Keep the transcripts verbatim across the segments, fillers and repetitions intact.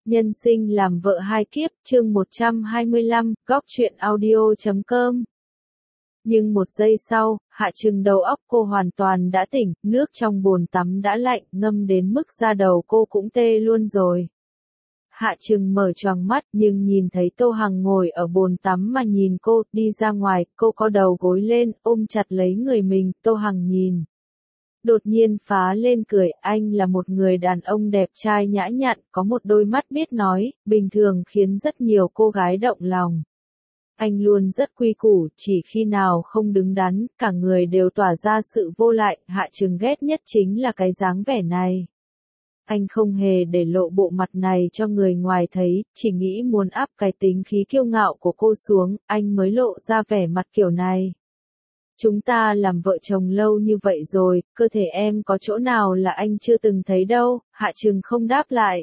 Nhân sinh làm vợ hai kiếp, chương một trăm hai mươi lăm, góc truyện audio chấm com. Nhưng một giây sau, Hạ Trừng đầu óc cô hoàn toàn đã tỉnh, nước trong bồn tắm đã lạnh, ngâm đến mức da đầu cô cũng tê luôn rồi. Hạ Trừng mở choàng mắt nhưng nhìn thấy Tô Hằng ngồi ở bồn tắm mà nhìn cô, đi ra ngoài, cô có đầu gối lên, ôm chặt lấy người mình, Tô Hằng nhìn. Đột nhiên phá lên cười, anh là một người đàn ông đẹp trai nhã nhặn, có một đôi mắt biết nói, bình thường khiến rất nhiều cô gái động lòng. Anh luôn rất quy củ, chỉ khi nào không đứng đắn, cả người đều tỏa ra sự vô lại, Hạ Trừng ghét nhất chính là cái dáng vẻ này. Anh không hề để lộ bộ mặt này cho người ngoài thấy, chỉ nghĩ muốn áp cái tính khí kiêu ngạo của cô xuống, anh mới lộ ra vẻ mặt kiểu này. Chúng ta làm vợ chồng lâu như vậy rồi, cơ thể em có chỗ nào là anh chưa từng thấy đâu, Hạ Trừng không đáp lại.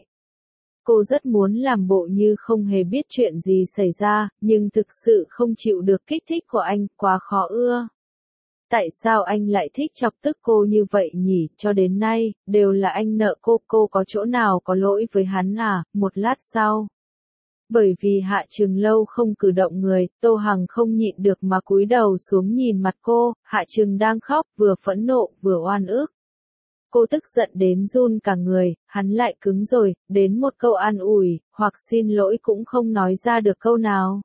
Cô rất muốn làm bộ như không hề biết chuyện gì xảy ra, nhưng thực sự không chịu được kích thích của anh, quá khó ưa. Tại sao anh lại thích chọc tức cô như vậy nhỉ, cho đến nay, đều là anh nợ cô, cô có chỗ nào có lỗi với hắn à, một lát sau. Bởi vì Hạ Trừng lâu không cử động người, Tô Hằng không nhịn được mà cúi đầu xuống nhìn mặt cô, Hạ Trừng đang khóc, vừa phẫn nộ, vừa oan ức. Cô tức giận đến run cả người, hắn lại cứng rồi, đến một câu an ủi, hoặc xin lỗi cũng không nói ra được câu nào.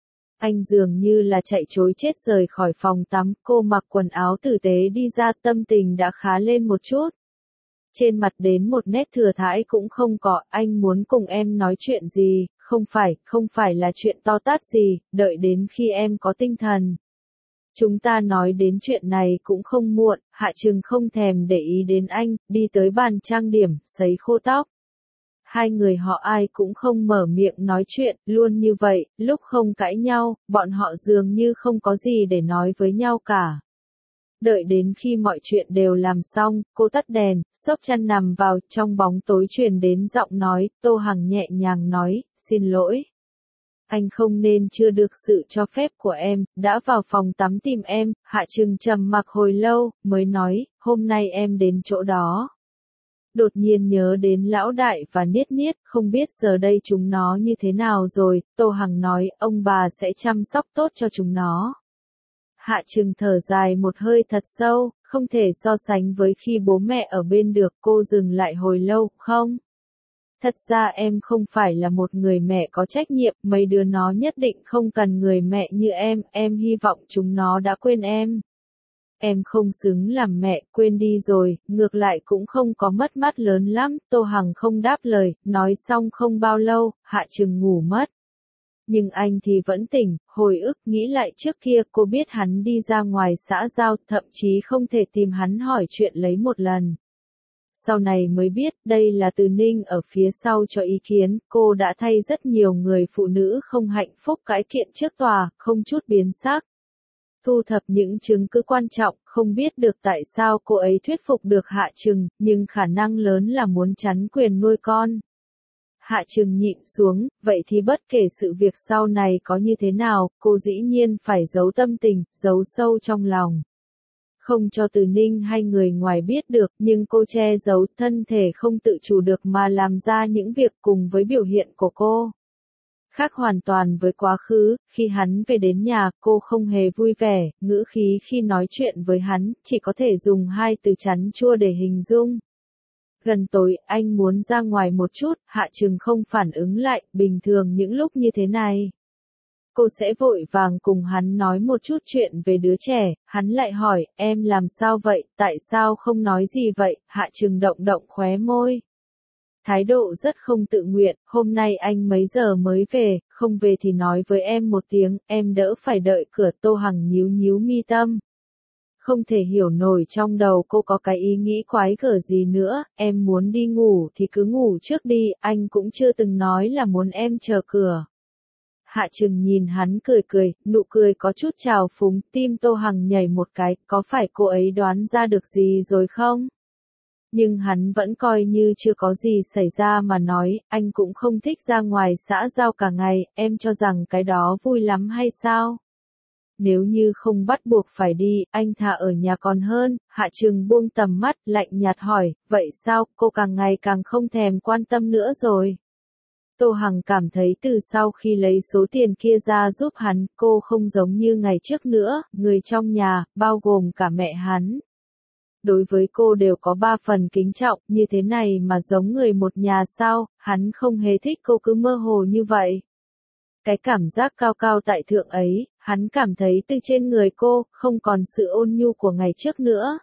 Anh dường như là chạy trối chết rời khỏi phòng tắm, cô mặc quần áo tử tế đi ra, tâm tình đã khá lên một chút. Trên mặt đến một nét thừa thãi cũng không có, anh muốn cùng em nói chuyện gì, không phải, không phải là chuyện to tát gì, đợi đến khi em có tinh thần. Chúng ta nói đến chuyện này cũng không muộn, Hạ Trừng không thèm để ý đến anh, đi tới bàn trang điểm, sấy khô tóc. Hai người họ ai cũng không mở miệng nói chuyện, luôn như vậy, lúc không cãi nhau, bọn họ dường như không có gì để nói với nhau cả. Đợi đến khi mọi chuyện đều làm xong, cô tắt đèn, xốc chăn nằm vào, trong bóng tối truyền đến giọng nói, Tô Hằng nhẹ nhàng nói, xin lỗi. Anh không nên chưa được sự cho phép của em, đã vào phòng tắm tìm em, Hạ Trừng trầm mặc hồi lâu, mới nói, hôm nay em đến chỗ đó. Đột nhiên nhớ đến lão đại và niết niết, không biết giờ đây chúng nó như thế nào rồi, Tô Hằng nói, ông bà sẽ chăm sóc tốt cho chúng nó. Hạ Trừng thở dài một hơi thật sâu, không thể so sánh với khi bố mẹ ở bên được, cô dừng lại hồi lâu, không? Thật ra em không phải là một người mẹ có trách nhiệm, mấy đứa nó nhất định không cần người mẹ như em, em hy vọng chúng nó đã quên em. Em không xứng làm mẹ, quên đi rồi, ngược lại cũng không có mất mát lớn lắm, Tô Hằng không đáp lời, nói xong không bao lâu, Hạ Trừng ngủ mất. Nhưng anh thì vẫn tỉnh, hồi ức nghĩ lại trước kia cô biết hắn đi ra ngoài xã giao, thậm chí không thể tìm hắn hỏi chuyện lấy một lần. Sau này mới biết đây là Từ Ninh ở phía sau cho ý kiến, cô đã thay rất nhiều người phụ nữ không hạnh phúc cãi kiện trước tòa, không chút biến sắc. Thu thập những chứng cứ quan trọng, không biết được tại sao cô ấy thuyết phục được Hạ Trừng, nhưng khả năng lớn là muốn chắn quyền nuôi con. Hạ Trừng nhịn xuống, vậy thì bất kể sự việc sau này có như thế nào, cô dĩ nhiên phải giấu tâm tình, giấu sâu trong lòng. Không cho Từ Ninh hay người ngoài biết được, nhưng cô che giấu thân thể không tự chủ được mà làm ra những việc cùng với biểu hiện của cô. Khác hoàn toàn với quá khứ, khi hắn về đến nhà, cô không hề vui vẻ, ngữ khí khi nói chuyện với hắn, chỉ có thể dùng hai từ chắn chua để hình dung. Gần tối, anh muốn ra ngoài một chút, Hạ Trừng không phản ứng lại, bình thường những lúc như thế này. Cô sẽ vội vàng cùng hắn nói một chút chuyện về đứa trẻ, hắn lại hỏi, em làm sao vậy, tại sao không nói gì vậy, Hạ Trừng động động khóe môi. Thái độ rất không tự nguyện, hôm nay anh mấy giờ mới về, không về thì nói với em một tiếng, em đỡ phải đợi cửa, Tô Hằng nhíu nhíu mi tâm. Không thể hiểu nổi trong đầu cô có cái ý nghĩ quái gở gì nữa, em muốn đi ngủ thì cứ ngủ trước đi, anh cũng chưa từng nói là muốn em chờ cửa. Hạ Trừng nhìn hắn cười cười, nụ cười có chút trào phúng, tim Tô Hằng nhảy một cái, có phải cô ấy đoán ra được gì rồi không? Nhưng hắn vẫn coi như chưa có gì xảy ra mà nói, anh cũng không thích ra ngoài xã giao cả ngày, em cho rằng cái đó vui lắm hay sao? Nếu như không bắt buộc phải đi, anh thà ở nhà còn hơn, Hạ Trừng buông tầm mắt, lạnh nhạt hỏi, vậy sao, cô càng ngày càng không thèm quan tâm nữa rồi? Tô Hằng cảm thấy từ sau khi lấy số tiền kia ra giúp hắn, cô không giống như ngày trước nữa, người trong nhà, bao gồm cả mẹ hắn. Đối với cô đều có ba phần kính trọng, như thế này mà giống người một nhà sao, hắn không hề thích cô cứ mơ hồ như vậy. Cái cảm giác cao cao tại thượng ấy, hắn cảm thấy từ trên người cô, không còn sự ôn nhu của ngày trước nữa.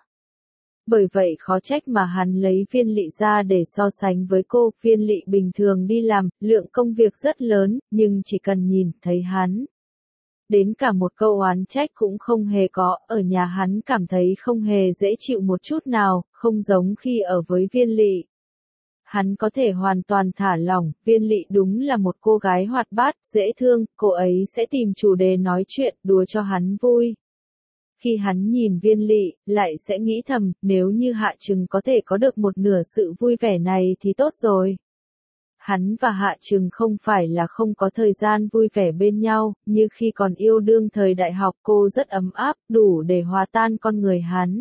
Bởi vậy khó trách mà hắn lấy Viên Lị ra để so sánh với cô, Viên Lị bình thường đi làm, lượng công việc rất lớn, nhưng chỉ cần nhìn thấy hắn. Đến cả một câu oán trách cũng không hề có, ở nhà hắn cảm thấy không hề dễ chịu một chút nào, không giống khi ở với Viên Lị. Hắn có thể hoàn toàn thả lỏng, Viên Lị đúng là một cô gái hoạt bát, dễ thương, cô ấy sẽ tìm chủ đề nói chuyện, đùa cho hắn vui. Khi hắn nhìn Viên Lị, lại sẽ nghĩ thầm, nếu như Hạ Trừng có thể có được một nửa sự vui vẻ này thì tốt rồi. Hắn và Hạ Trừng không phải là không có thời gian vui vẻ bên nhau, như khi còn yêu đương thời đại học cô rất ấm áp, đủ để hòa tan con người hắn.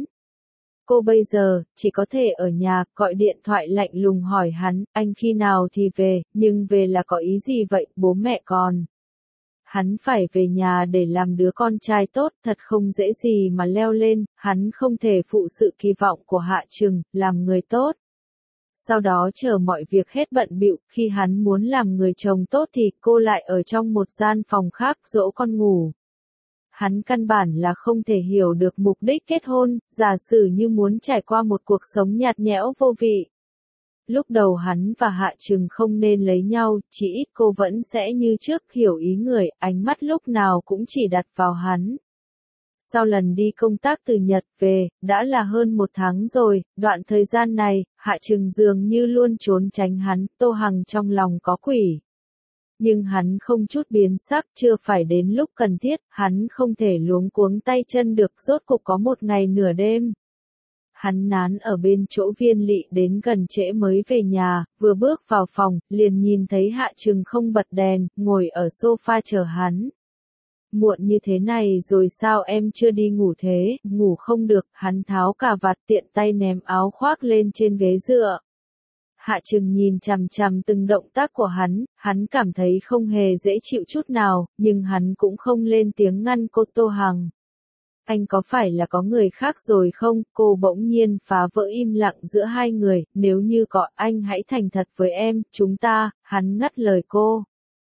Cô bây giờ, chỉ có thể ở nhà, gọi điện thoại lạnh lùng hỏi hắn, anh khi nào thì về, nhưng về là có ý gì vậy, bố mẹ còn. Hắn phải về nhà để làm đứa con trai tốt, thật không dễ gì mà leo lên, hắn không thể phụ sự kỳ vọng của Hạ Trừng, làm người tốt. Sau đó chờ mọi việc hết bận bịu, khi hắn muốn làm người chồng tốt thì cô lại ở trong một gian phòng khác dỗ con ngủ. Hắn căn bản là không thể hiểu được mục đích kết hôn, giả sử như muốn trải qua một cuộc sống nhạt nhẽo vô vị. Lúc đầu hắn và Hạ Trừng không nên lấy nhau, chỉ ít cô vẫn sẽ như trước hiểu ý người, ánh mắt lúc nào cũng chỉ đặt vào hắn. Sau lần đi công tác từ Nhật về, đã là hơn một tháng rồi, đoạn thời gian này, Hạ Trừng dường như luôn trốn tránh hắn, Tô Hằng trong lòng có quỷ. Nhưng hắn không chút biến sắc, chưa phải đến lúc cần thiết, hắn không thể luống cuống tay chân được, rốt cục có một ngày nửa đêm. Hắn nán ở bên chỗ Viên Lị đến gần trễ mới về nhà, vừa bước vào phòng, liền nhìn thấy Hạ Trừng không bật đèn, ngồi ở sofa chờ hắn. Muộn như thế này rồi sao em chưa đi ngủ thế, ngủ không được, hắn tháo cà vạt tiện tay ném áo khoác lên trên ghế dựa. Hạ Trừng nhìn chằm chằm từng động tác của hắn, hắn cảm thấy không hề dễ chịu chút nào, nhưng hắn cũng không lên tiếng ngăn cô. Tô Hằng. Anh có phải là có người khác rồi không? Cô bỗng nhiên phá vỡ im lặng giữa hai người, nếu như có anh hãy thành thật với em, chúng ta, hắn ngắt lời cô.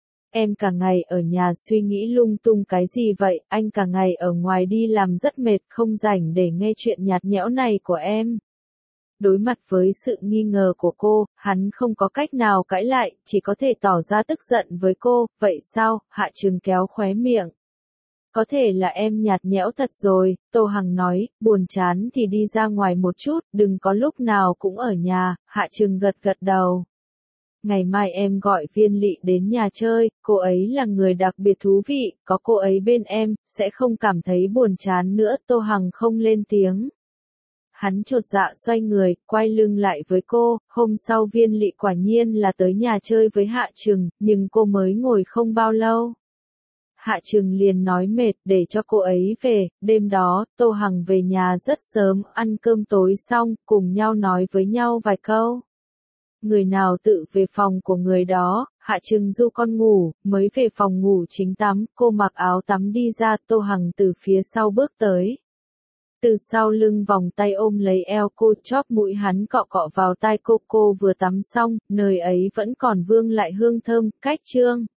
Em cả ngày ở nhà suy nghĩ lung tung cái gì vậy, anh cả ngày ở ngoài đi làm rất mệt, không rảnh để nghe chuyện nhạt nhẽo này của em. Đối mặt với sự nghi ngờ của cô, hắn không có cách nào cãi lại, chỉ có thể tỏ ra tức giận với cô, vậy sao? Hạ Trừng kéo khóe miệng. Có thể là em nhạt nhẽo thật rồi, Tô Hằng nói, buồn chán thì đi ra ngoài một chút, đừng có lúc nào cũng ở nhà, Hạ Trừng gật gật đầu. Ngày mai em gọi Viên Lị đến nhà chơi, cô ấy là người đặc biệt thú vị, có cô ấy bên em, sẽ không cảm thấy buồn chán nữa. Tô Hằng không lên tiếng. Hắn chột dạ xoay người, quay lưng lại với cô, hôm sau Viên Lị quả nhiên là tới nhà chơi với Hạ Trừng, nhưng cô mới ngồi không bao lâu. Hạ Trừng liền nói mệt để cho cô ấy về, đêm đó, Tô Hằng về nhà rất sớm, ăn cơm tối xong, cùng nhau nói với nhau vài câu. Người nào tự về phòng của người đó, Hạ Trừng du con ngủ, mới về phòng ngủ chính tắm, cô mặc áo tắm đi ra, Tô Hằng từ phía sau bước tới. Từ sau lưng vòng tay ôm lấy eo cô, chóp mũi hắn cọ cọ vào tai cô. Cô vừa tắm xong, nơi ấy vẫn còn vương lại hương thơm, cách trương.